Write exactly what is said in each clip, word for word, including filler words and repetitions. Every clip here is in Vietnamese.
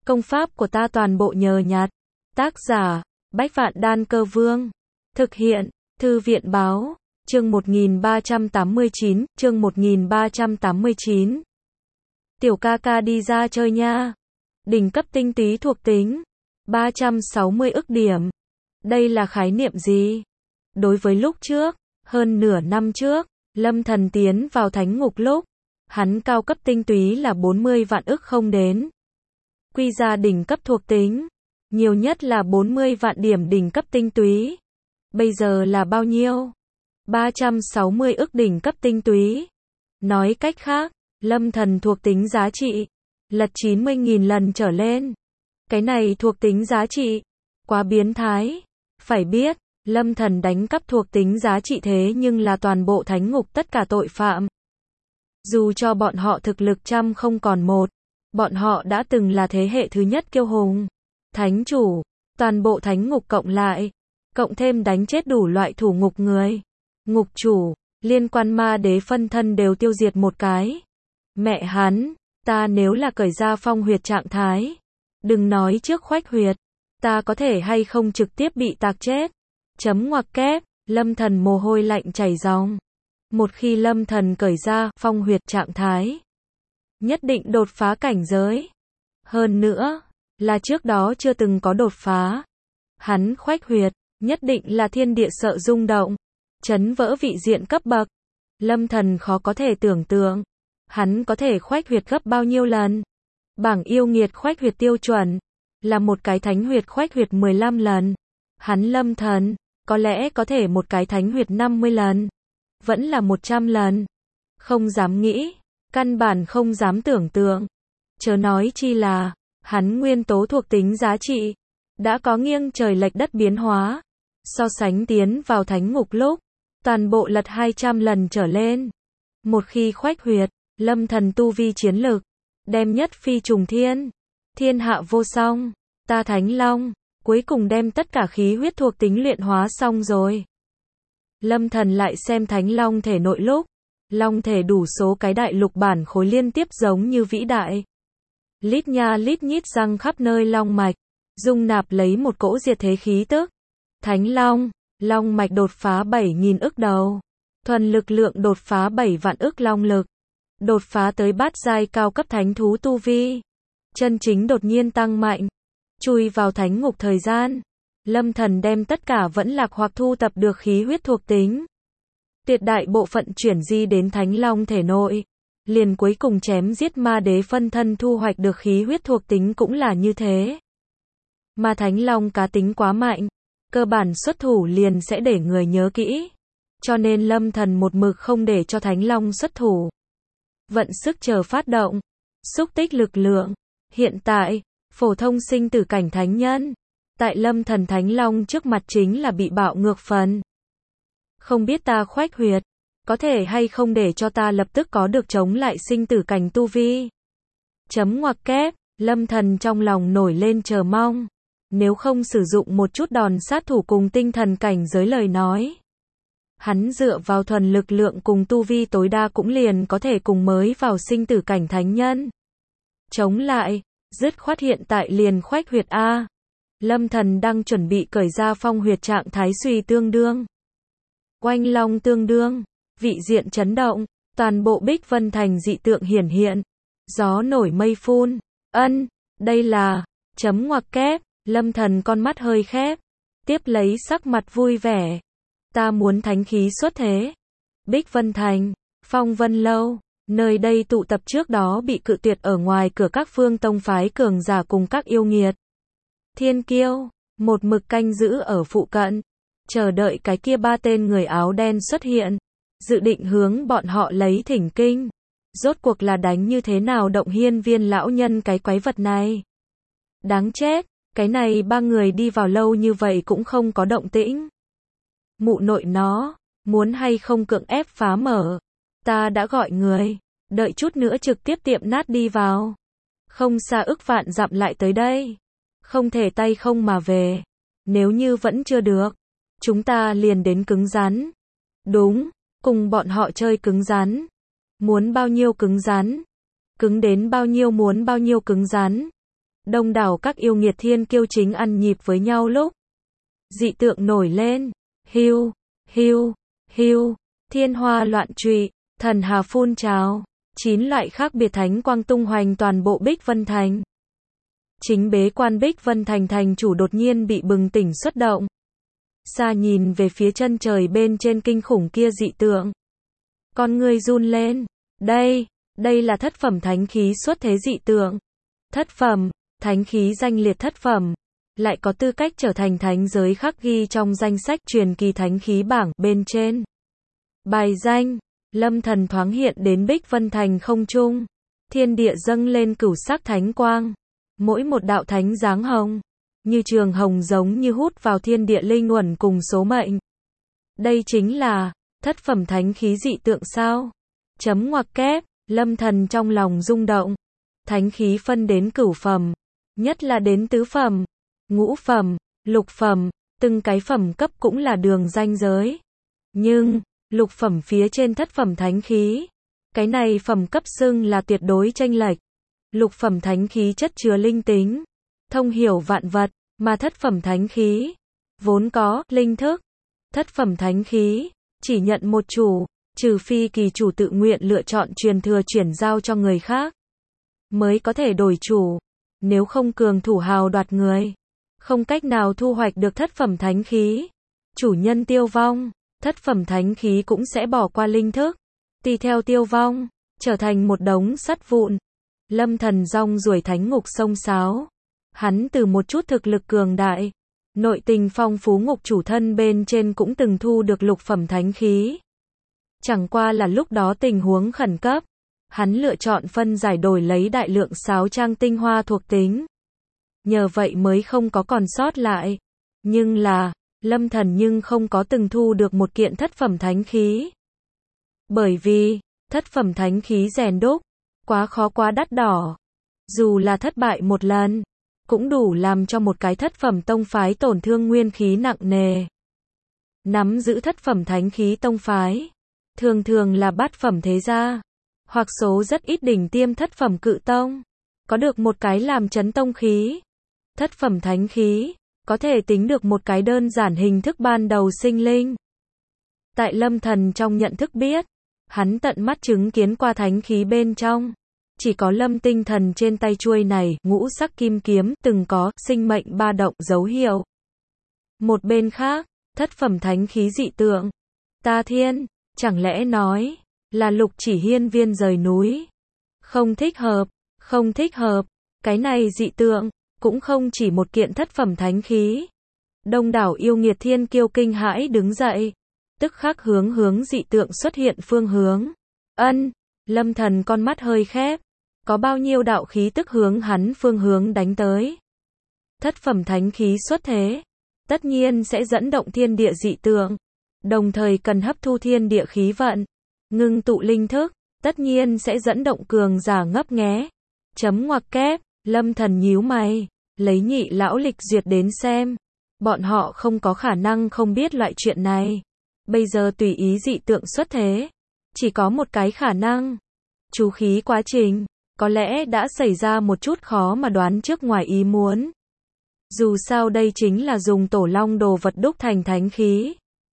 Công pháp của ta toàn bộ nhờ nhặt. Tác giả, Bách Vạn Đan Cơ Vương. Thực hiện, Thư viện báo, chương một nghìn ba trăm tám mươi chín, chương một nghìn ba trăm tám mươi chín. Tiểu ca ca đi ra chơi nha. Đỉnh cấp tinh túy thuộc tính. ba trăm sáu mươi ức điểm. Đây là khái niệm gì? Đối với lúc trước, hơn nửa năm trước, Lâm Thần tiến vào thánh ngục lúc, hắn cao cấp tinh túy là bốn mươi vạn ức không đến. Quy ra đỉnh cấp thuộc tính, nhiều nhất là bốn mươi vạn điểm đỉnh cấp tinh túy. Bây giờ là bao nhiêu? ba trăm sáu mươi ức đỉnh cấp tinh túy. Nói cách khác, Lâm Thần thuộc tính giá trị lật chín mươi nghìn lần trở lên. Cái này thuộc tính giá trị quá biến thái. Phải biết, Lâm Thần đánh cắp thuộc tính giá trị thế nhưng là toàn bộ thánh ngục tất cả tội phạm. Dù cho bọn họ thực lực trăm không còn một, bọn họ đã từng là thế hệ thứ nhất kiêu hùng. Thánh chủ, toàn bộ thánh ngục cộng lại, cộng thêm đánh chết đủ loại thủ ngục người. Ngục chủ, liên quan ma đế phân thân đều tiêu diệt một cái. Mẹ hắn, ta nếu là cởi ra phong huyệt trạng thái, đừng nói trước khoách huyệt, ta có thể hay không trực tiếp bị tạc chết. Chấm ngoặc kép, Lâm Thần mồ hôi lạnh chảy ròng. Một khi Lâm Thần cởi ra phong huyệt trạng thái, nhất định đột phá cảnh giới. Hơn nữa, là trước đó chưa từng có đột phá. Hắn khoách huyệt, nhất định là thiên địa sợ rung động, chấn vỡ vị diện cấp bậc. Lâm Thần khó có thể tưởng tượng, hắn có thể khoách huyệt gấp bao nhiêu lần. Bảng yêu nghiệt khoách huyệt tiêu chuẩn, là một cái thánh huyệt khoách huyệt mười lăm lần. Hắn Lâm Thần, có lẽ có thể một cái thánh huyệt năm mươi lần. Vẫn là một trăm lần. Không dám nghĩ, căn bản không dám tưởng tượng. Chớ nói chi là, hắn nguyên tố thuộc tính giá trị, đã có nghiêng trời lệch đất biến hóa. So sánh tiến vào thánh ngục lúc, toàn bộ lật hai trăm lần trở lên. Một khi khoách huyệt, Lâm Thần tu vi chiến lực, đem nhất phi trùng thiên. Thiên hạ vô song, ta Thánh Long, cuối cùng đem tất cả khí huyết thuộc tính luyện hóa xong rồi. Lâm Thần lại xem Thánh Long thể nội lúc, Long thể đủ số cái đại lục bản khối liên tiếp giống như vĩ đại. Lít nha lít nhít răng khắp nơi long mạch, dung nạp lấy một cỗ diệt thế khí tức. Thánh Long, long mạch đột phá bảy nghìn ức đầu. Thuần lực lượng đột phá bảy vạn ức long lực. Đột phá tới bát giai cao cấp thánh thú tu vi. Chân chính đột nhiên tăng mạnh. Chui vào thánh ngục thời gian, Lâm Thần đem tất cả vẫn lạc hoặc thu tập được khí huyết thuộc tính. Tuyệt đại bộ phận chuyển di đến Thánh Long thể nội. Liền cuối cùng chém giết ma đế phân thân thu hoạch được khí huyết thuộc tính cũng là như thế. Mà Thánh Long cá tính quá mạnh, cơ bản xuất thủ liền sẽ để người nhớ kỹ. Cho nên Lâm Thần một mực không để cho Thánh Long xuất thủ. Vận sức chờ phát động, xúc tích lực lượng. Hiện tại, phổ thông sinh tử cảnh thánh nhân, tại Lâm Thần Thánh Long trước mặt chính là bị bạo ngược phần. Không biết ta khoách huyệt, có thể hay không để cho ta lập tức có được chống lại sinh tử cảnh tu vi. Chấm ngoặc kép, Lâm Thần trong lòng nổi lên chờ mong. Nếu không sử dụng một chút đòn sát thủ cùng tinh thần cảnh giới lời nói, hắn dựa vào thuần lực lượng cùng tu vi tối đa cũng liền có thể cùng mới vào sinh tử cảnh thánh nhân. Chống lại, dứt khoát hiện tại liền khoách huyệt A. Lâm Thần đang chuẩn bị cởi ra phong huyệt trạng thái suy tương đương. Oanh long tương đương, vị diện chấn động, toàn bộ Bích Vân Thành dị tượng hiển hiện. Gió nổi mây phun, ân, đây là, chấm ngoặc kép, Lâm Thần con mắt hơi khép, tiếp lấy sắc mặt vui vẻ. Ta muốn thánh khí xuất thế. Bích Vân Thành, Phong Vân Lâu, nơi đây tụ tập trước đó bị cự tuyệt ở ngoài cửa các phương tông phái cường giả cùng các yêu nghiệt. Thiên Kiêu, một mực canh giữ ở phụ cận, chờ đợi cái kia ba tên người áo đen xuất hiện, dự định hướng bọn họ lấy thỉnh kinh. Rốt cuộc là đánh như thế nào động hiên viên lão nhân cái quái vật này. Đáng chết, cái này ba người đi vào lâu như vậy cũng không có động tĩnh. Mụ nội nó, muốn hay không cưỡng ép phá mở. Ta đã gọi người, đợi chút nữa trực tiếp tiệm nát đi vào. Không xa ức vạn dặm lại tới đây. Không thể tay không mà về. Nếu như vẫn chưa được, chúng ta liền đến cứng rắn. Đúng, cùng bọn họ chơi cứng rắn. Muốn bao nhiêu cứng rắn? Cứng đến bao nhiêu muốn bao nhiêu cứng rắn? Đông đảo các yêu nghiệt thiên kiêu chính ăn nhịp với nhau lúc dị tượng nổi lên. Hiu, hiu, hiu, thiên hoa loạn trụy, thần hà phun trào, chín loại khác biệt thánh quang tung hoành toàn bộ Bích Vân Thành. Chính bế quan Bích Vân Thành thành chủ đột nhiên bị bừng tỉnh xuất động. Xa nhìn về phía chân trời bên trên kinh khủng kia dị tượng. Con người run lên. Đây, đây là thất phẩm thánh khí xuất thế dị tượng. Thất phẩm, thánh khí danh liệt thất phẩm, lại có tư cách trở thành thánh giới khắc ghi trong danh sách truyền kỳ thánh khí bảng bên trên. Bài danh, Lâm Thần thoáng hiện đến Bích Vân Thành không trung. Thiên địa dâng lên cửu sắc thánh quang. Mỗi một đạo thánh dáng hồng, như trường hồng giống như hút vào thiên địa linh uẩn cùng số mệnh. Đây chính là thất phẩm thánh khí dị tượng sao? Chấm ngoặc kép, Lâm Thần trong lòng rung động. Thánh khí phân đến cửu phẩm, nhất là đến tứ phẩm, ngũ phẩm, lục phẩm, từng cái phẩm cấp cũng là đường ranh giới. Nhưng, lục phẩm phía trên thất phẩm thánh khí, cái này phẩm cấp xưng là tuyệt đối chênh lệch. Lục phẩm thánh khí chất chứa linh tính, thông hiểu vạn vật, mà thất phẩm thánh khí vốn có linh thức. Thất phẩm thánh khí chỉ nhận một chủ, trừ phi kỳ chủ tự nguyện lựa chọn truyền thừa chuyển giao cho người khác, mới có thể đổi chủ. Nếu không cường thủ hào đoạt người, không cách nào thu hoạch được thất phẩm thánh khí. Chủ nhân tiêu vong, thất phẩm thánh khí cũng sẽ bỏ qua linh thức, tùy theo tiêu vong, trở thành một đống sắt vụn. Lâm Thần rong ruổi thánh ngục sông sáo. Hắn từ một chút thực lực cường đại, nội tình phong phú ngục chủ thân bên trên cũng từng thu được lục phẩm thánh khí. Chẳng qua là lúc đó tình huống khẩn cấp, hắn lựa chọn phân giải đổi lấy đại lượng sáo trang tinh hoa thuộc tính. Nhờ vậy mới không có còn sót lại. Nhưng là, Lâm Thần nhưng không có từng thu được một kiện thất phẩm thánh khí. Bởi vì, thất phẩm thánh khí rèn đúc, quá khó quá đắt đỏ. Dù là thất bại một lần, cũng đủ làm cho một cái thất phẩm tông phái tổn thương nguyên khí nặng nề. Nắm giữ thất phẩm thánh khí tông phái, thường thường là bát phẩm thế gia, hoặc số rất ít đỉnh tiêm thất phẩm cự tông, có được một cái làm chấn tông khí. Thất phẩm thánh khí, có thể tính được một cái đơn giản hình thức ban đầu sinh linh. Tại Lâm Thần trong nhận thức biết, hắn tận mắt chứng kiến qua thánh khí bên trong. Chỉ có Lâm Tinh Thần trên tay chuôi này, ngũ sắc kim kiếm, từng có sinh mệnh ba động dấu hiệu. Một bên khác, thất phẩm thánh khí dị tượng. Ta thiên, chẳng lẽ nói là Lục Chỉ hiên viên rời núi? Không thích hợp, không thích hợp. Cái này dị tượng cũng không chỉ một kiện thất phẩm thánh khí. Đông đảo yêu nghiệt thiên kiêu kinh hãi đứng dậy, tức khắc hướng hướng dị tượng xuất hiện phương hướng. Ân, Lâm Thần con mắt hơi khép. Có bao nhiêu đạo khí tức hướng hắn phương hướng đánh tới. Thất phẩm thánh khí xuất thế, tất nhiên sẽ dẫn động thiên địa dị tượng, đồng thời cần hấp thu thiên địa khí vận, ngưng tụ linh thức, tất nhiên sẽ dẫn động cường giả ngấp nghé. Chấm ngoặc kép, Lâm Thần nhíu mày, lấy nhị lão lịch duyệt đến xem. Bọn họ không có khả năng không biết loại chuyện này. Bây giờ tùy ý dị tượng xuất thế, chỉ có một cái khả năng. Chú khí quá trình, có lẽ đã xảy ra một chút khó mà đoán trước ngoài ý muốn. Dù sao đây chính là dùng tổ long đồ vật đúc thành thánh khí.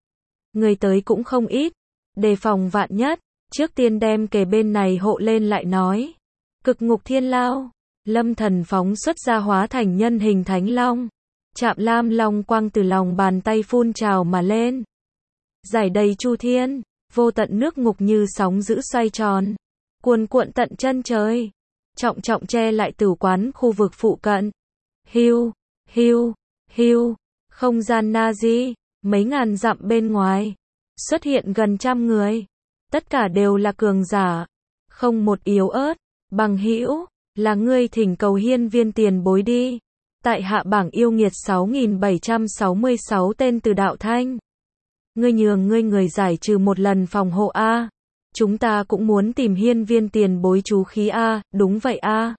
Người tới cũng không ít, đề phòng vạn nhất, trước tiên đem kề bên này hộ lên lại nói. Cực ngục thiên lao, Lâm Thần phóng xuất ra hóa thành nhân hình thánh long. Chạm lam long quang từ lòng bàn tay phun trào mà lên. Giải đầy chu thiên, vô tận nước ngục như sóng dữ xoay tròn. Cuồn cuộn tận chân trời, trọng trọng che lại tử quán khu vực phụ cận. Hiu, hiu, hiu, không gian Nazi, mấy ngàn dặm bên ngoài, xuất hiện gần trăm người. Tất cả đều là cường giả, không một yếu ớt. Bằng hữu, là ngươi thỉnh cầu hiên viên tiền bối đi. Tại hạ bảng yêu nghiệt sáu nghìn bảy trăm sáu mươi sáu tên từ đạo thanh. Ngươi nhường ngươi người giải trừ một lần phòng hộ A. Chúng ta cũng muốn tìm hiên viên tiền bối chú khí A, đúng vậy A.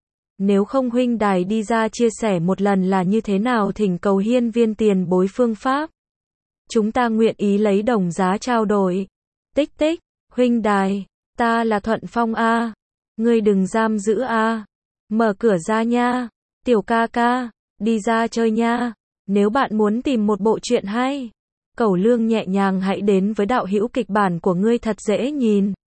Nếu không huynh đài đi ra chia sẻ một lần là như thế nào thỉnh cầu hiên viên tiền bối phương pháp. Chúng ta nguyện ý lấy đồng giá trao đổi. Tích tích, huynh đài, ta là Thuận Phong A. Ngươi đừng giam giữ A. Mở cửa ra nha. Tiểu ca ca, đi ra chơi nha. Nếu bạn muốn tìm một bộ truyện hay, cẩu lương nhẹ nhàng hãy đến với đạo hữu kịch bản của ngươi thật dễ nhìn.